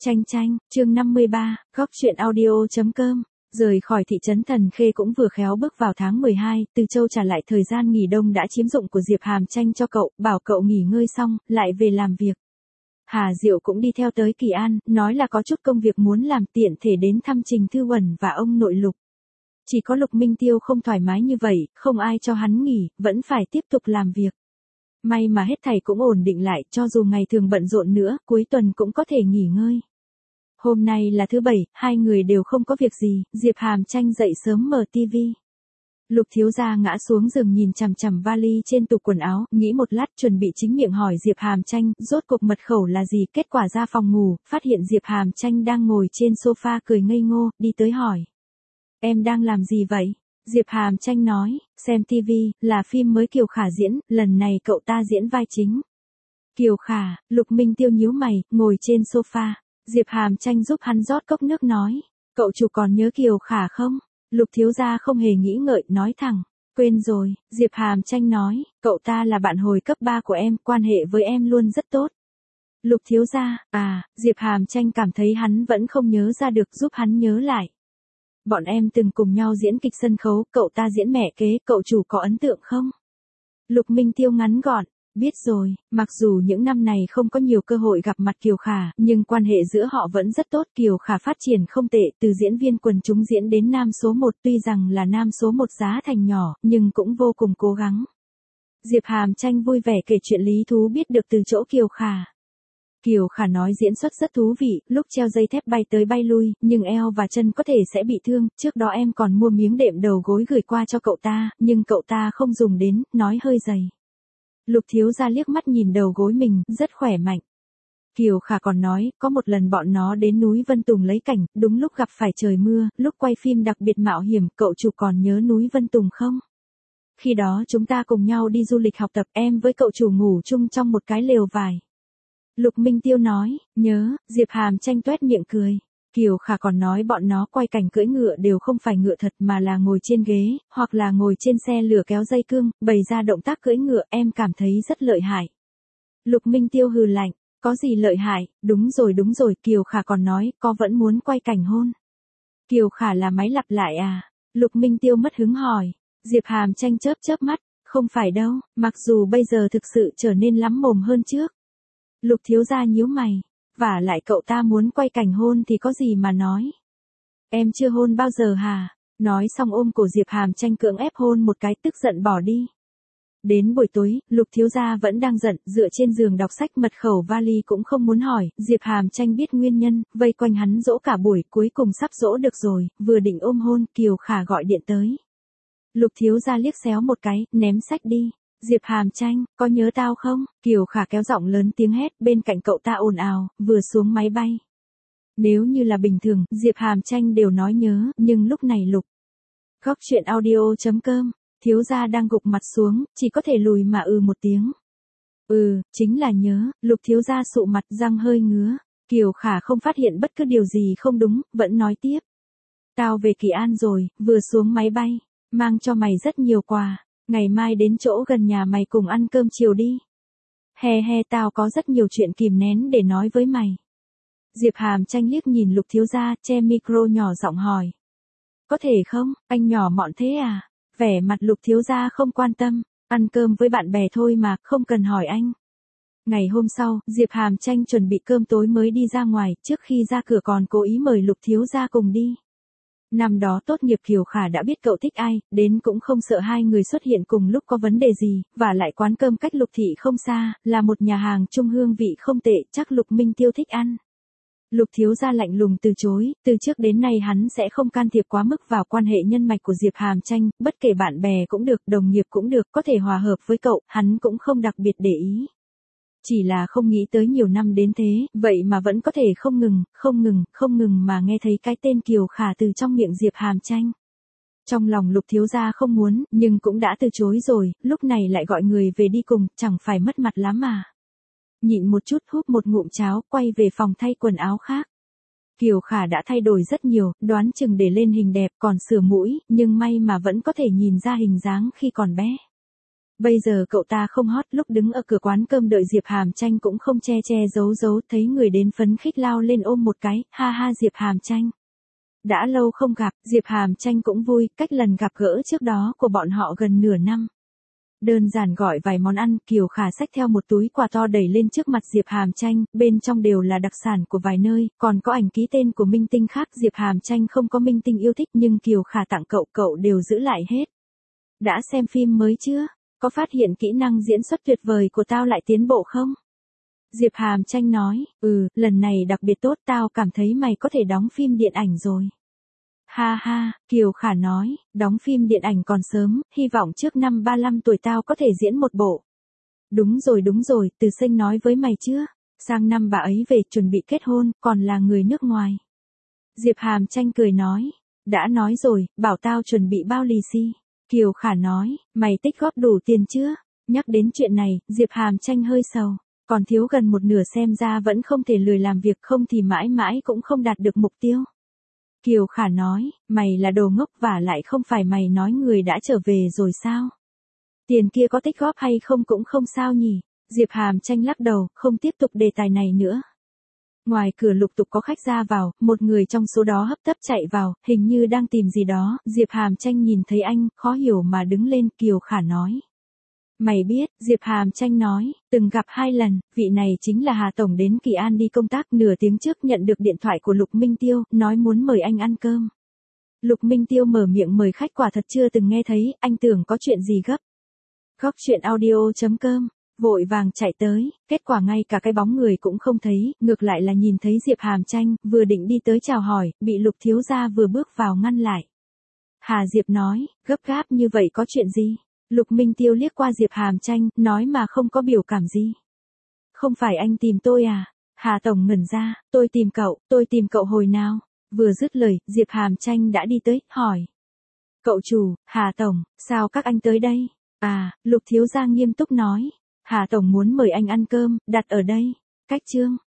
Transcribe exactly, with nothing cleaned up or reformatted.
Chanh chanh, chương năm mươi ba, góc chuyện audio.com. Rời khỏi thị trấn Thần Khê cũng vừa khéo bước vào tháng mười hai, Từ Châu trả lại thời gian nghỉ đông đã chiếm dụng của Diệp Hàm Chanh cho cậu, bảo cậu nghỉ ngơi xong, lại về làm việc. Hà Diệu cũng đi theo tới Kỳ An, nói là có chút công việc muốn làm, tiện thể đến thăm Trình Thư Uẩn và ông nội Lục. Chỉ có Lục Minh Tiêu không thoải mái như vậy, không ai cho hắn nghỉ, vẫn phải tiếp tục làm việc. May mà hết thảy cũng ổn định lại, cho dù ngày thường bận rộn nữa, cuối tuần cũng có thể nghỉ ngơi. Hôm nay là thứ bảy, hai người đều không có việc gì, Diệp Hàm Chanh dậy sớm mở tivi. Lục thiếu gia ngã xuống giường nhìn chằm chằm vali trên tủ quần áo, nghĩ một lát chuẩn bị chính miệng hỏi Diệp Hàm Chanh, rốt cuộc mật khẩu là gì, kết quả ra phòng ngủ, phát hiện Diệp Hàm Chanh đang ngồi trên sofa cười ngây ngô, đi tới hỏi. Em đang làm gì vậy? Diệp Hàm Chanh nói, xem tivi, là phim mới Kiều Khả diễn, lần này cậu ta diễn vai chính. Kiều Khả, Lục Minh Tiêu nhíu mày, ngồi trên sofa. Diệp Hàm Chanh giúp hắn rót cốc nước nói, cậu chủ còn nhớ Kiều Khả không? Lục thiếu gia không hề nghĩ ngợi, nói thẳng, quên rồi. Diệp Hàm Chanh nói, cậu ta là bạn hồi cấp ba của em, quan hệ với em luôn rất tốt. Lục thiếu gia, à, Diệp Hàm Chanh cảm thấy hắn vẫn không nhớ ra được, giúp hắn nhớ lại. Bọn em từng cùng nhau diễn kịch sân khấu, cậu ta diễn mẹ kế, cậu chủ có ấn tượng không? Lục Minh Tiêu ngắn gọn, biết rồi, mặc dù những năm này không có nhiều cơ hội gặp mặt Kiều Khả, nhưng quan hệ giữa họ vẫn rất tốt. Kiều Khả phát triển không tệ, từ diễn viên quần chúng diễn đến nam số một, tuy rằng là nam số một giá thành nhỏ, nhưng cũng vô cùng cố gắng. Diệp Hàm Chanh vui vẻ kể chuyện lý thú biết được từ chỗ Kiều Khả. Kiều Khả nói diễn xuất rất thú vị, lúc treo dây thép bay tới bay lui, nhưng eo và chân có thể sẽ bị thương, trước đó em còn mua miếng đệm đầu gối gửi qua cho cậu ta, nhưng cậu ta không dùng đến, nói hơi dày. Lục thiếu gia liếc mắt nhìn đầu gối mình, rất khỏe mạnh. Kiều Khả còn nói, có một lần bọn nó đến núi Vân Tùng lấy cảnh, đúng lúc gặp phải trời mưa, lúc quay phim đặc biệt mạo hiểm, cậu chủ còn nhớ núi Vân Tùng không? Khi đó chúng ta cùng nhau đi du lịch học tập, em với cậu chủ ngủ chung trong một cái lều vải. Lục Minh Tiêu nói, nhớ. Diệp Hàm Chanh toét miệng cười. Kiều Khả còn nói bọn nó quay cảnh cưỡi ngựa đều không phải ngựa thật mà là ngồi trên ghế, hoặc là ngồi trên xe lửa kéo dây cương, bày ra động tác cưỡi ngựa, em cảm thấy rất lợi hại. Lục Minh Tiêu hừ lạnh, có gì lợi hại, đúng rồi đúng rồi, Kiều Khả còn nói, có vẫn muốn quay cảnh hôn. Kiều Khả là máy lặp lại à? Lục Minh Tiêu mất hứng hỏi. Diệp Hàm Chanh chớp chớp mắt, không phải đâu, mặc dù bây giờ thực sự trở nên lắm mồm hơn trước. Lục thiếu gia nhíu mày, vả lại cậu ta muốn quay cảnh hôn thì có gì mà nói. Em chưa hôn bao giờ hả? Nói xong ôm cổ Diệp Hàm Chanh cưỡng ép hôn một cái, tức giận bỏ đi. Đến buổi tối, Lục thiếu gia vẫn đang giận, dựa trên giường đọc sách, mật khẩu vali cũng không muốn hỏi. Diệp Hàm Chanh biết nguyên nhân, vây quanh hắn dỗ cả buổi, cuối cùng sắp dỗ được rồi, vừa định ôm hôn, Kiều Khả gọi điện tới. Lục thiếu gia liếc xéo một cái, ném sách đi. Diệp Hàm Chanh, có nhớ tao không? Kiều Khả kéo giọng lớn tiếng hét, bên cạnh cậu ta ồn ào, vừa xuống máy bay. Nếu như là bình thường, Diệp Hàm Chanh đều nói nhớ, nhưng lúc này Lục. Góc chuyện audio.com, thiếu gia đang gục mặt xuống, chỉ có thể lùi mà ừ một tiếng. Ừ, chính là nhớ. Lục thiếu gia sụ mặt, răng hơi ngứa. Kiều Khả không phát hiện bất cứ điều gì không đúng, vẫn nói tiếp. Tao về Kỳ An rồi, vừa xuống máy bay, mang cho mày rất nhiều quà. Ngày mai đến chỗ gần nhà mày cùng ăn cơm chiều đi. He he, tao có rất nhiều chuyện kìm nén để nói với mày. Diệp Hàm Chanh liếc nhìn Lục thiếu gia, che micro nhỏ giọng hỏi. Có thể không, anh nhỏ mọn thế à? Vẻ mặt Lục thiếu gia không quan tâm, ăn cơm với bạn bè thôi mà, không cần hỏi anh. Ngày hôm sau, Diệp Hàm Chanh chuẩn bị cơm tối mới đi ra ngoài, trước khi ra cửa còn cố ý mời Lục thiếu gia cùng đi. Năm đó tốt nghiệp Kiều Khả đã biết cậu thích ai, đến cũng không sợ hai người xuất hiện cùng lúc có vấn đề gì, và lại quán cơm cách Lục thị không xa, là một nhà hàng trung hương vị không tệ, chắc Lục Minh Tiêu thích ăn. Lục thiếu gia lạnh lùng từ chối, từ trước đến nay hắn sẽ không can thiệp quá mức vào quan hệ nhân mạch của Diệp Hàm Chanh, bất kể bạn bè cũng được, đồng nghiệp cũng được, có thể hòa hợp với cậu, hắn cũng không đặc biệt để ý. Chỉ là không nghĩ tới nhiều năm đến thế, vậy mà vẫn có thể không ngừng, không ngừng, không ngừng mà nghe thấy cái tên Kiều Khả từ trong miệng Diệp Hàm Chanh. Trong lòng Lục thiếu gia không muốn, nhưng cũng đã từ chối rồi, lúc này lại gọi người về đi cùng, chẳng phải mất mặt lắm mà. Nhịn một chút, húp một ngụm cháo, quay về phòng thay quần áo khác. Kiều Khả đã thay đổi rất nhiều, đoán chừng để lên hình đẹp, còn sửa mũi, nhưng may mà vẫn có thể nhìn ra hình dáng khi còn bé. Bây giờ cậu ta không hot, lúc đứng ở cửa quán cơm đợi Diệp Hàm Tranh cũng không che che giấu giấu, thấy người đến phấn khích lao lên ôm một cái, ha ha Diệp Hàm Tranh. Đã lâu không gặp, Diệp Hàm Tranh cũng vui, cách lần gặp gỡ trước đó của bọn họ gần nửa năm. Đơn giản gọi vài món ăn, Kiều Khả xách theo một túi quà to đẩy lên trước mặt Diệp Hàm Tranh, bên trong đều là đặc sản của vài nơi, còn có ảnh ký tên của minh tinh khác. Diệp Hàm Tranh không có minh tinh yêu thích nhưng Kiều Khả tặng cậu, cậu đều giữ lại hết. Đã xem phim mới chưa? Có phát hiện kỹ năng diễn xuất tuyệt vời của tao lại tiến bộ không? Diệp Hàm Tranh nói, ừ, lần này đặc biệt tốt, tao cảm thấy mày có thể đóng phim điện ảnh rồi. Ha ha, Kiều Khả nói, đóng phim điện ảnh còn sớm, hy vọng trước năm ba lăm tuổi tao có thể diễn một bộ. Đúng rồi đúng rồi, Từ Sinh nói với mày chưa? Sang năm bà ấy về chuẩn bị kết hôn, còn là người nước ngoài. Diệp Hàm Tranh cười nói, đã nói rồi, bảo tao chuẩn bị bao lì xì. Kiều Khả nói, mày tích góp đủ tiền chưa? Nhắc đến chuyện này, Diệp Hàm Tranh hơi sầu, còn thiếu gần một nửa, xem ra vẫn không thể lười làm việc, không thì mãi mãi cũng không đạt được mục tiêu. Kiều Khả nói, mày là đồ ngốc, và lại không phải mày nói người đã trở về rồi sao? Tiền kia có tích góp hay không cũng không sao nhỉ? Diệp Hàm Tranh lắc đầu, không tiếp tục đề tài này nữa. Ngoài cửa lục tục có khách ra vào, một người trong số đó hấp tấp chạy vào, hình như đang tìm gì đó. Diệp Hàm Tranh nhìn thấy anh, khó hiểu mà đứng lên. Kiều Khả nói, mày biết? Diệp Hàm Tranh nói, từng gặp hai lần, vị này chính là Hà Tổng đến Kỳ An đi công tác, nửa tiếng trước nhận được điện thoại của Lục Minh Tiêu, nói muốn mời anh ăn cơm. Lục Minh Tiêu mở miệng mời khách, quả thật chưa từng nghe thấy, anh tưởng có chuyện gì gấp. Góc chuyện audio chấm com, vội vàng chạy tới, kết quả ngay cả cái bóng người cũng không thấy, ngược lại là nhìn thấy Diệp Hàm Tranh, vừa định đi tới chào hỏi, bị Lục thiếu gia vừa bước vào ngăn lại. Hà Diệp nói, gấp gáp như vậy có chuyện gì? Lục Minh Tiêu liếc qua Diệp Hàm Tranh, nói mà không có biểu cảm gì. Không phải anh tìm tôi à? Hà Tổng ngẩn ra, tôi tìm cậu, tôi tìm cậu hồi nào? Vừa dứt lời, Diệp Hàm Tranh đã đi tới, hỏi. Cậu chủ, Hà Tổng, sao các anh tới đây? À, Lục thiếu gia nghiêm túc nói. Hà Tổng muốn mời anh ăn cơm, đặt ở đây. Cách chương.